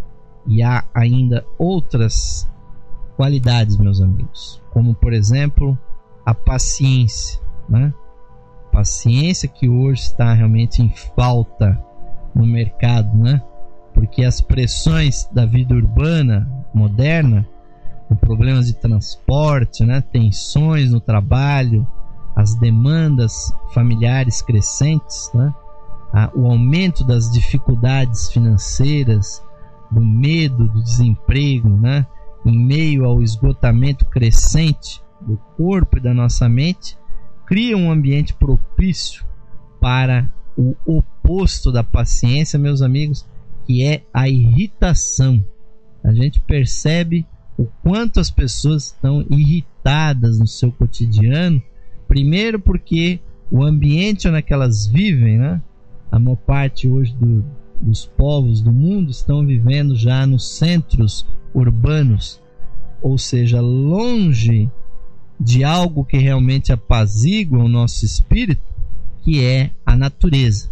E há ainda outras qualidades, meus amigos, como por exemplo a paciência, né? Paciência que hoje está realmente em falta no mercado, né? Porque as pressões da vida urbana moderna, com problemas de transporte, né? Tensões no trabalho, as demandas familiares crescentes, né? O aumento das dificuldades financeiras, do medo, do desemprego, né? Em meio ao esgotamento crescente do corpo e da nossa mente, cria um ambiente propício para o oposto da paciência, meus amigos, que é a irritação. A gente percebe o quanto as pessoas estão irritadas no seu cotidiano, primeiro porque o ambiente onde elas vivem, né? A maior parte hoje do, dos povos do mundo estão vivendo já nos centros urbanos, ou seja, longe de algo que realmente apazigua o nosso espírito, que é a natureza.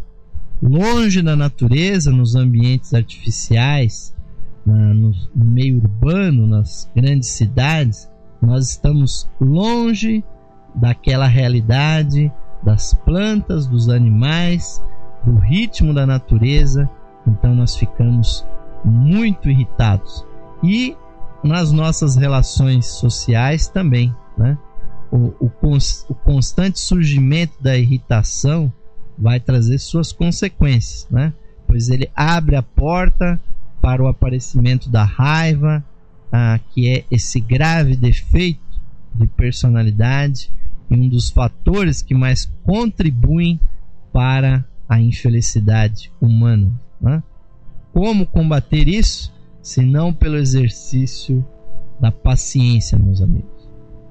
Longe da natureza, nos ambientes artificiais, na, no, no meio urbano, nas grandes cidades, nós estamos longe daquela realidade das plantas, dos animais, do ritmo da natureza. Então nós ficamos muito irritados. E nas nossas relações sociais também, né? O, o, cons, o constante surgimento da irritação vai trazer suas consequências, né? Pois ele abre a porta para o aparecimento da raiva, ah, que é esse grave defeito de personalidade e um dos fatores que mais contribuem para a infelicidade humana, né? Como combater isso, se não pelo exercício da paciência, meus amigos,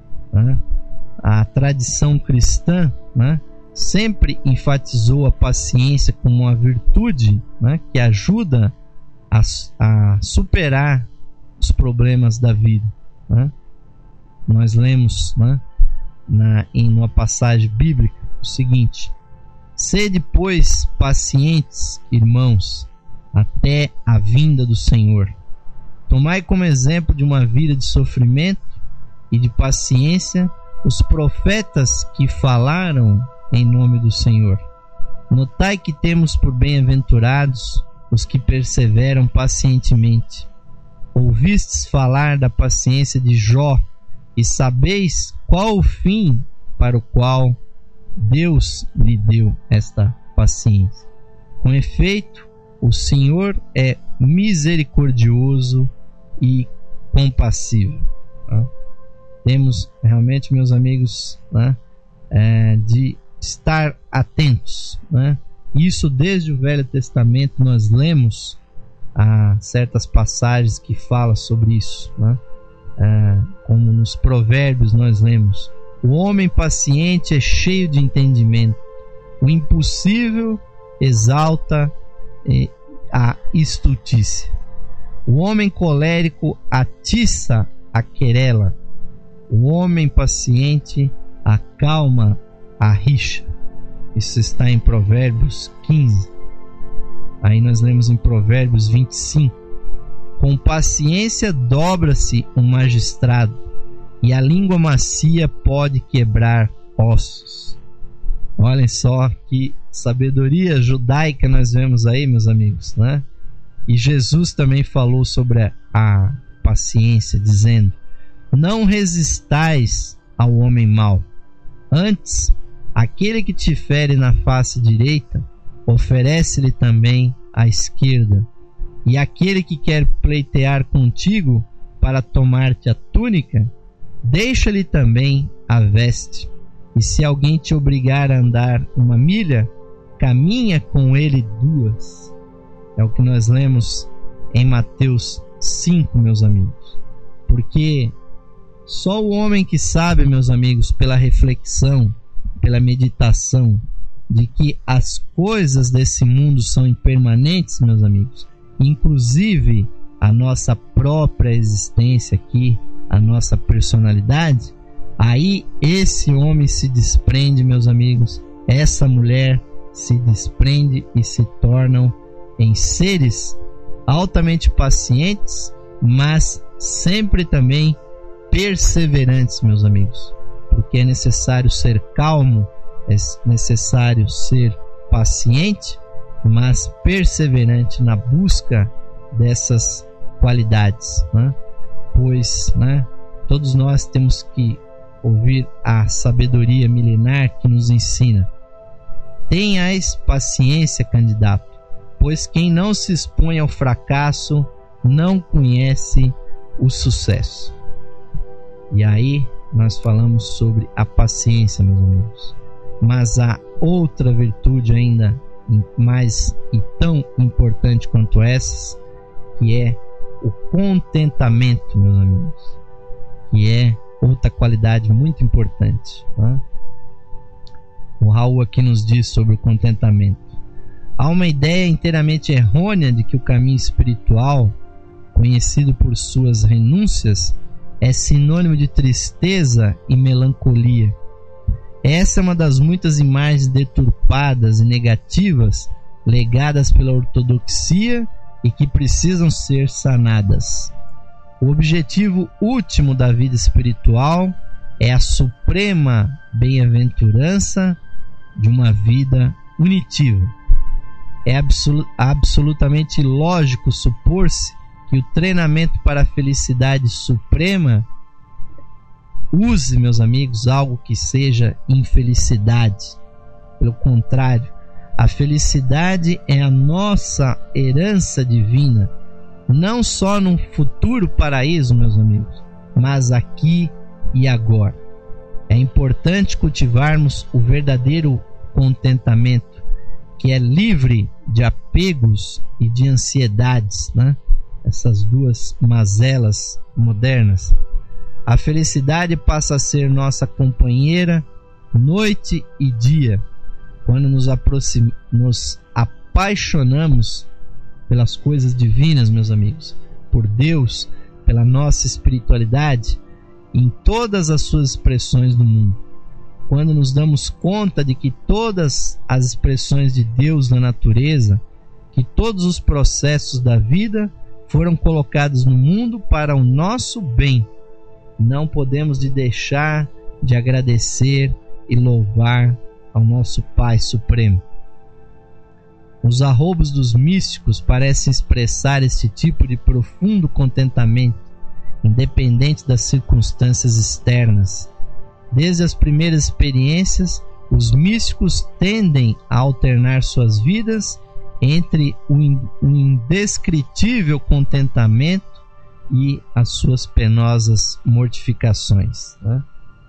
né? A tradição cristã, né, sempre enfatizou a paciência como uma virtude, né, que ajuda a, a superar os problemas da vida, né? Nós lemos, né, na, em uma passagem bíblica o seguinte: sede, pois, pacientes, irmãos, até a vinda do Senhor. Tomai como exemplo de uma vida de sofrimento e de paciência os profetas que falaram em nome do Senhor. Notai que temos por bem-aventurados os que perseveram pacientemente. Ouvistes falar da paciência de Jó e sabeis qual o fim para o qual Deus lhe deu esta paciência. Com efeito, o Senhor é misericordioso e compassivo. Tá? Temos realmente, meus amigos, né, é, de estar atentos, né? Isso desde o Velho Testamento nós lemos ah, certas passagens que falam sobre isso, né? Ah, como nos Provérbios nós lemos: o homem paciente é cheio de entendimento, o impossível exalta eh, a estultícia. O homem colérico atiça a querela, o homem paciente acalma a rixa. Isso está em Provérbios quinze. Aí nós lemos em Provérbios vinte e cinco: com paciência dobra-se um magistrado, e a língua macia pode quebrar ossos. Olhem só que sabedoria judaica nós vemos aí, meus amigos, né? E Jesus também falou sobre a, a paciência, dizendo: não resistais ao homem mau, antes, aquele que te fere na face direita, oferece-lhe também a esquerda. E aquele que quer pleitear contigo para tomar-te a túnica, deixa-lhe também a veste. E se alguém te obrigar a andar uma milha, caminha com ele duas. É o que nós lemos em Mateus cinco, meus amigos. Porque só o homem que sabe, meus amigos, pela reflexão, pela meditação, de que as coisas desse mundo são impermanentes, meus amigos, inclusive a nossa própria existência aqui, a nossa personalidade, aí esse homem se desprende, meus amigos, essa mulher se desprende e se tornam em seres altamente pacientes, mas sempre também perseverantes, meus amigos, porque é necessário ser calmo, é necessário ser paciente, mas perseverante na busca dessas qualidades, né? Pois, né, todos nós temos que ouvir a sabedoria milenar que nos ensina: tenhais paciência, candidato, pois quem não se expõe ao fracasso não conhece o sucesso. E aí nós falamos sobre a paciência, meus amigos. Mas há outra virtude ainda mais e tão importante quanto essas, que é o contentamento, meus amigos, que é outra qualidade muito importante, tá? O Raul aqui nos diz sobre o contentamento: há uma ideia inteiramente errônea de que o caminho espiritual, conhecido por suas renúncias, é sinônimo de tristeza e melancolia. Essa é uma das muitas imagens deturpadas e negativas legadas pela ortodoxia e que precisam ser sanadas. O objetivo último da vida espiritual é a suprema bem-aventurança de uma vida unitiva. É absolu- absolutamente lógico supor-se que o treinamento para a felicidade suprema use, meus amigos, algo que seja infelicidade. Pelo contrário, a felicidade é a nossa herança divina, não só num futuro paraíso, meus amigos, mas aqui e agora. É importante cultivarmos o verdadeiro contentamento, que é livre de apegos e de ansiedades, né? Essas duas mazelas modernas. A felicidade passa a ser nossa companheira noite e dia, quando nos, aproxim- nos apaixonamos pelas coisas divinas, meus amigos, por Deus, pela nossa espiritualidade, em todas as suas expressões do mundo. Quando nos damos conta de que todas as expressões de Deus na natureza, que todos os processos da vida foram colocados no mundo para o nosso bem, não podemos de deixar de agradecer e louvar ao nosso Pai Supremo. Os arroubos dos místicos parecem expressar este tipo de profundo contentamento, independente das circunstâncias externas. Desde as primeiras experiências, os místicos tendem a alternar suas vidas entre o indescritível contentamento e as suas penosas mortificações, né?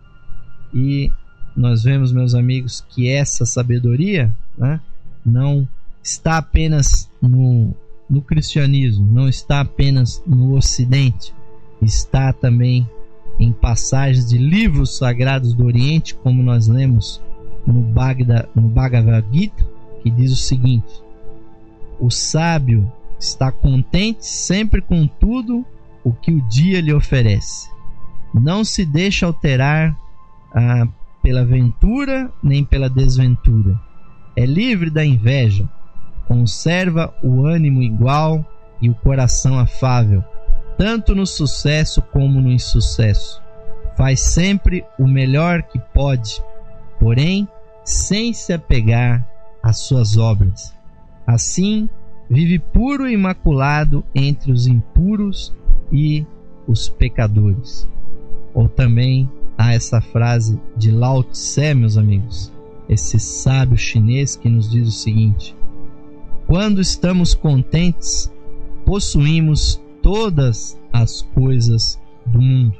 E nós vemos, meus amigos, que essa sabedoria, né, não está apenas no, no cristianismo, não está apenas no Ocidente, está também em passagens de livros sagrados do Oriente, como nós lemos no, Bhagavad, no Bhagavad Gita, que diz o seguinte: o sábio está contente sempre com tudo o que o dia lhe oferece. Não se deixa alterar ah, pela ventura nem pela desventura. É livre da inveja. Conserva o ânimo igual e o coração afável, tanto no sucesso como no insucesso. Faz sempre o melhor que pode, porém sem se apegar às suas obras. Assim, vive puro e imaculado entre os impuros e os pecadores. Ou também há essa frase de Lao Tse, meus amigos, esse sábio chinês, que nos diz o seguinte: quando estamos contentes, possuímos todas as coisas do mundo.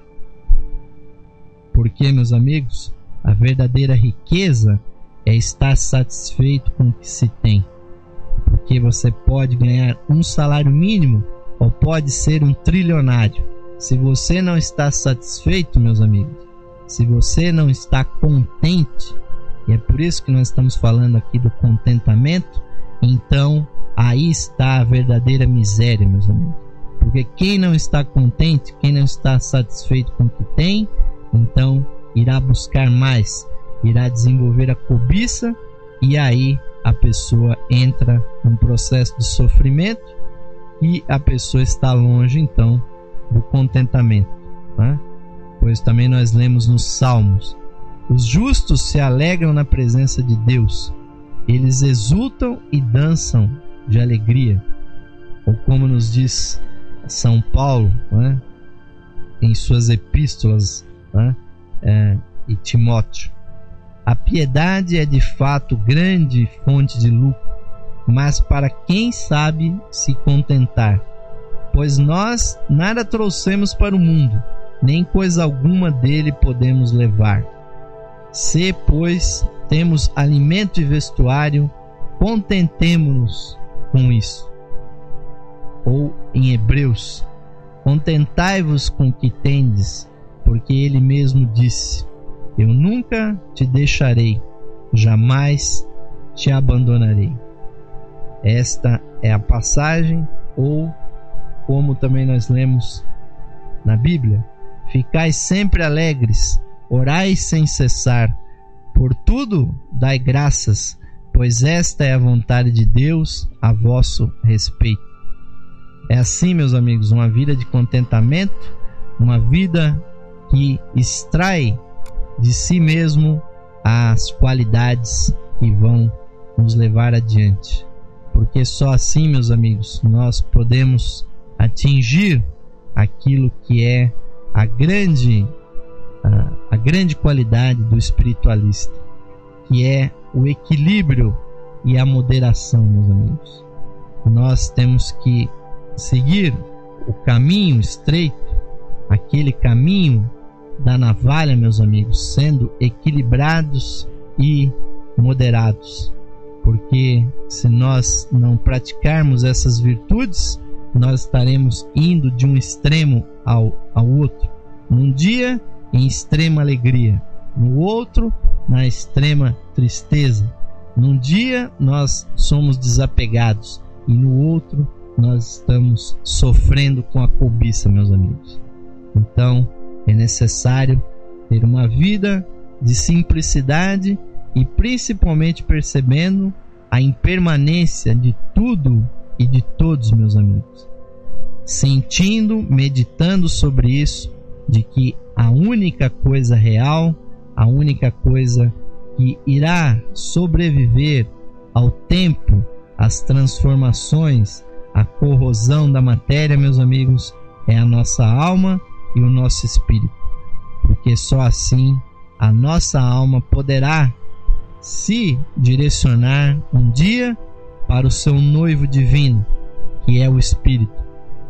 Porque, meus amigos, a verdadeira riqueza é estar satisfeito com o que se tem. Porque você pode ganhar um salário mínimo ou pode ser um trilionário. Se você não está satisfeito, meus amigos, se você não está contente, e é por isso que nós estamos falando aqui do contentamento, então aí está a verdadeira miséria, meus amigos. Porque quem não está contente, quem não está satisfeito com o que tem, então irá buscar mais, irá desenvolver a cobiça, e aí a pessoa entra num processo de sofrimento e a pessoa está longe então do contentamento, né? Pois também nós lemos nos Salmos: os justos se alegram na presença de Deus, eles exultam e dançam de alegria. Ou como nos diz São Paulo, né, em suas epístolas, né, é, e Timóteo: a piedade é de fato grande fonte de lucro, mas para quem sabe se contentar, pois nós nada trouxemos para o mundo, nem coisa alguma dele podemos levar. Se, pois, temos alimento e vestuário, contentemo-nos com isso. Ou em Hebreus: contentai-vos com o que tendes, porque ele mesmo disse: eu nunca te deixarei, jamais te abandonarei. Esta é a passagem, ou como também nós lemos na Bíblia: ficai sempre alegres, orai sem cessar, por tudo dai graças, pois esta é a vontade de Deus a vosso respeito. É assim, meus amigos, uma vida de contentamento, uma vida que extrai de si mesmo as qualidades que vão nos levar adiante. Porque só assim, meus amigos, nós podemos atingir aquilo que é a grande, a, a grande qualidade do espiritualista, que é o equilíbrio e a moderação, meus amigos. Nós temos que seguir o caminho estreito, aquele caminho da navalha, meus amigos, sendo equilibrados e moderados. Porque se nós não praticarmos essas virtudes, nós estaremos indo de um extremo ao, ao outro. Num dia, em extrema alegria. No outro, na extrema tristeza. Num dia, nós somos desapegados. E no outro, nós estamos sofrendo com a cobiça, meus amigos. Então, é necessário ter uma vida de simplicidade e principalmente percebendo a impermanência de tudo e de todos, meus amigos. Sentindo, meditando sobre isso, de que a única coisa real, a única coisa que irá sobreviver ao tempo, às transformações, à corrosão da matéria, meus amigos, é a nossa alma e o nosso espírito. Porque só assim a nossa alma poderá se direcionar um dia para o seu noivo divino, que é o Espírito.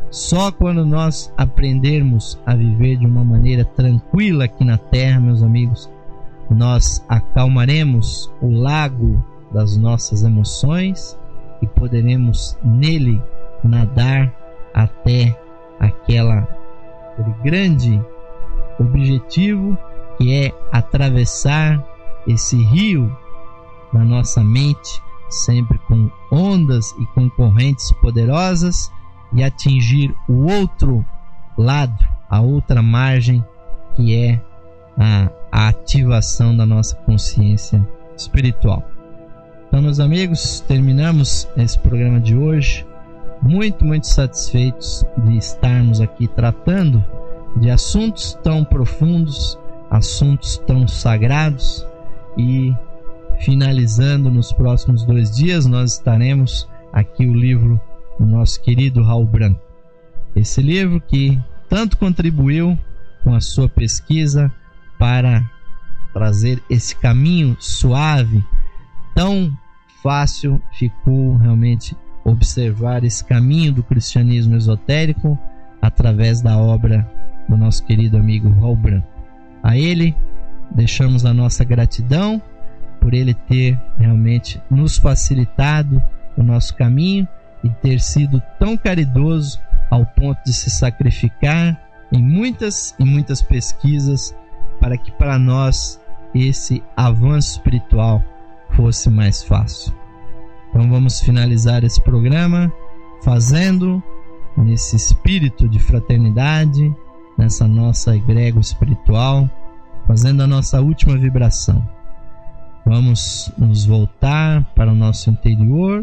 Só quando nós aprendermos a viver de uma maneira tranquila aqui na terra, meus amigos, nós acalmaremos o lago das nossas emoções e poderemos nele nadar até aquela, aquele grande objetivo que é atravessar esse rio na nossa mente, sempre com ondas e com correntes poderosas, e atingir o outro lado, a outra margem, que é a, a ativação da nossa consciência espiritual. Então, meus amigos, terminamos esse programa de hoje muito, muito satisfeitos de estarmos aqui tratando de assuntos tão profundos, assuntos tão sagrados, e finalizando nos próximos dois dias nós estaremos aqui o livro do nosso querido Raul Branco. Esse livro que tanto contribuiu com a sua pesquisa para trazer esse caminho suave, tão fácil ficou realmente observar esse caminho do cristianismo esotérico através da obra do nosso querido amigo Raul Branco. A ele deixamos a nossa gratidão por ele ter realmente nos facilitado o nosso caminho e ter sido tão caridoso ao ponto de se sacrificar em muitas e muitas pesquisas para que para nós esse avanço espiritual fosse mais fácil. Então vamos finalizar esse programa fazendo nesse espírito de fraternidade, nessa nossa egrégora espiritual, fazendo a nossa última vibração. Vamos nos voltar para o nosso interior,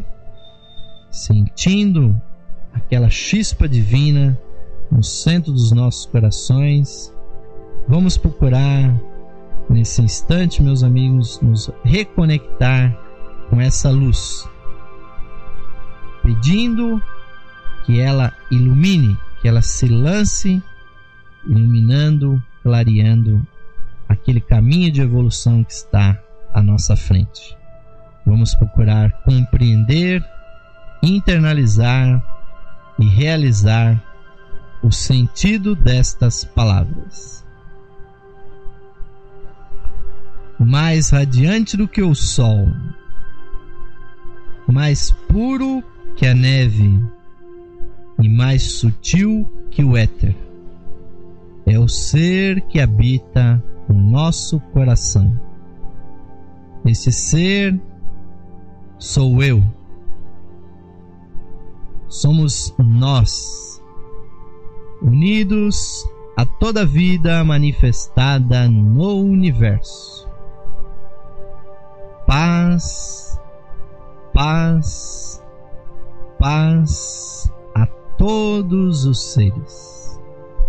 sentindo aquela chispa divina no centro dos nossos corações. Vamos procurar nesse instante, meus amigos, nos reconectar com essa luz, pedindo que ela ilumine, que ela se lance, iluminando, clareando aquele caminho de evolução que está à nossa frente. Vamos procurar compreender, internalizar e realizar o sentido destas palavras. Mais radiante do que o sol, mais puro que a neve e mais sutil que o éter, é o ser que habita o nosso coração. Esse ser sou eu. Somos nós, unidos a toda vida manifestada no universo. Paz, paz, paz a todos os seres.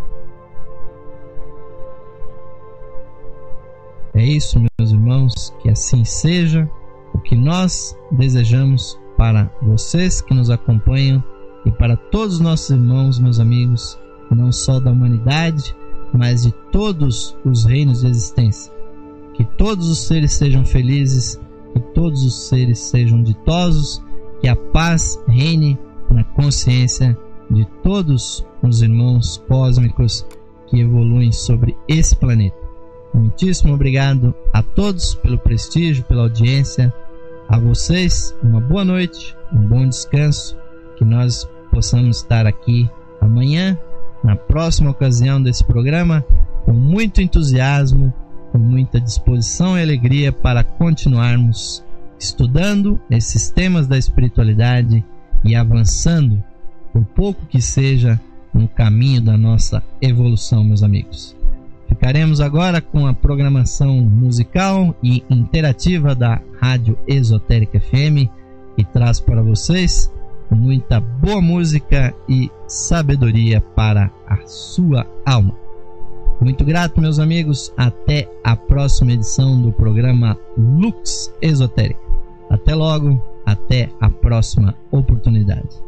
É isso, meus irmãos, que assim seja o que nós desejamos para vocês que nos acompanham e para todos os nossos irmãos, meus amigos, não só da humanidade, mas de todos os reinos de existência. Que todos os seres sejam felizes, que todos os seres sejam ditosos, que a paz reine na consciência de todos os irmãos cósmicos que evoluem sobre esse planeta. Muitíssimo obrigado a todos pelo prestígio, pela audiência. A vocês, uma boa noite, um bom descanso, que nós possamos estar aqui amanhã, na próxima ocasião desse programa, com muito entusiasmo, com muita disposição e alegria para continuarmos estudando esses temas da espiritualidade e avançando, por pouco que seja, no caminho da nossa evolução, meus amigos. Ficaremos agora com a programação musical e interativa da Rádio Esotérica F M, que traz para vocês muita boa música e sabedoria para a sua alma. Muito grato, meus amigos. Até a próxima edição do programa Lux Esotérica. Até logo, até a próxima oportunidade.